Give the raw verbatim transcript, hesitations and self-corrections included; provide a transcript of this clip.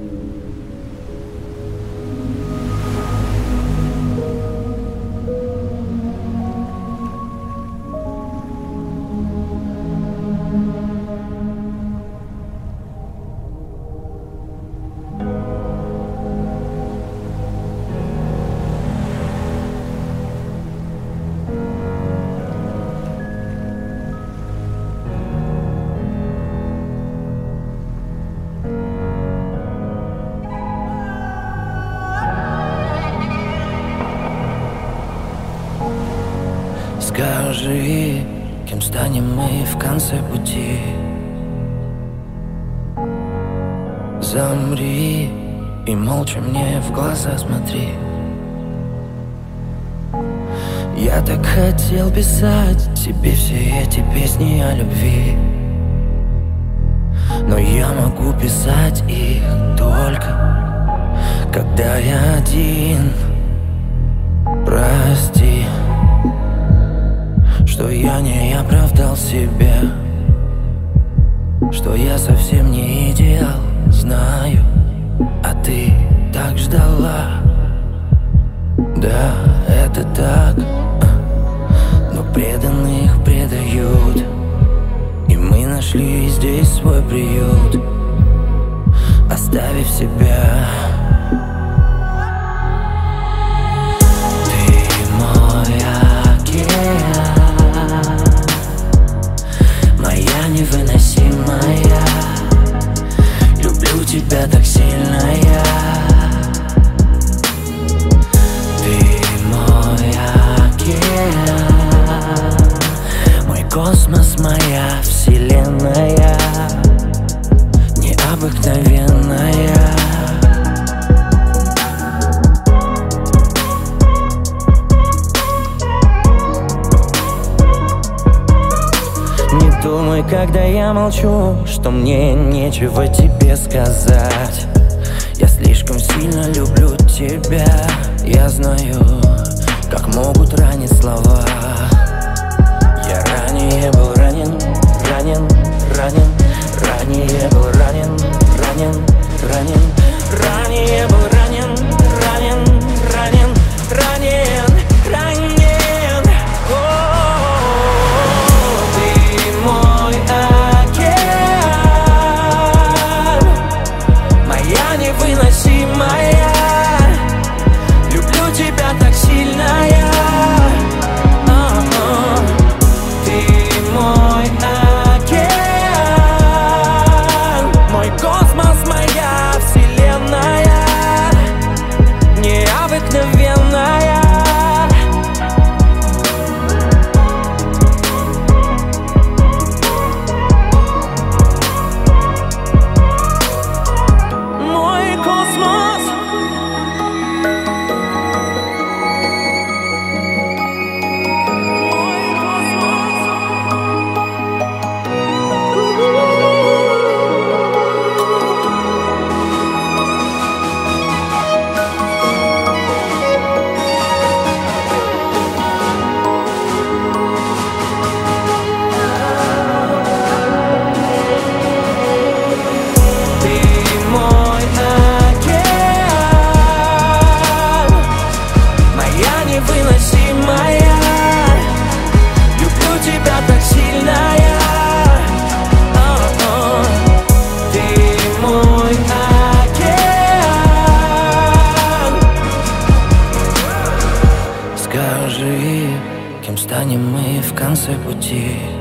Скажи, кем станем мы в конце пути? Замри и молча мне в глаза смотри. Я так хотел писать тебе все эти песни о любви, но я могу писать их только когда я один. Прости, что я не оправдал себя, что я совсем не идеал, знаю, а ты так ждала. Да, это так, но преданных предают, и мы нашли здесь свой приют, оставив себя. Невыносимая, люблю тебя так сильно я. Ты мой океан, мой космос, моя вселенная, необыкновенная. Думай, когда я молчу, что мне нечего тебе сказать. Я слишком сильно люблю тебя. Я знаю, как могут ранить слова. Я ранее был ранен, ранен, ранен. Ранее был ранен, ранен, ранен. Ранее был ранен, ранен, ранен, ранен, ранен. Невыносимая, люблю тебя так сильно я. О-о-о. Ты мой океан, мой космос, моя вселенная, необыкновенная. Скажи, кем станем мы в конце пути?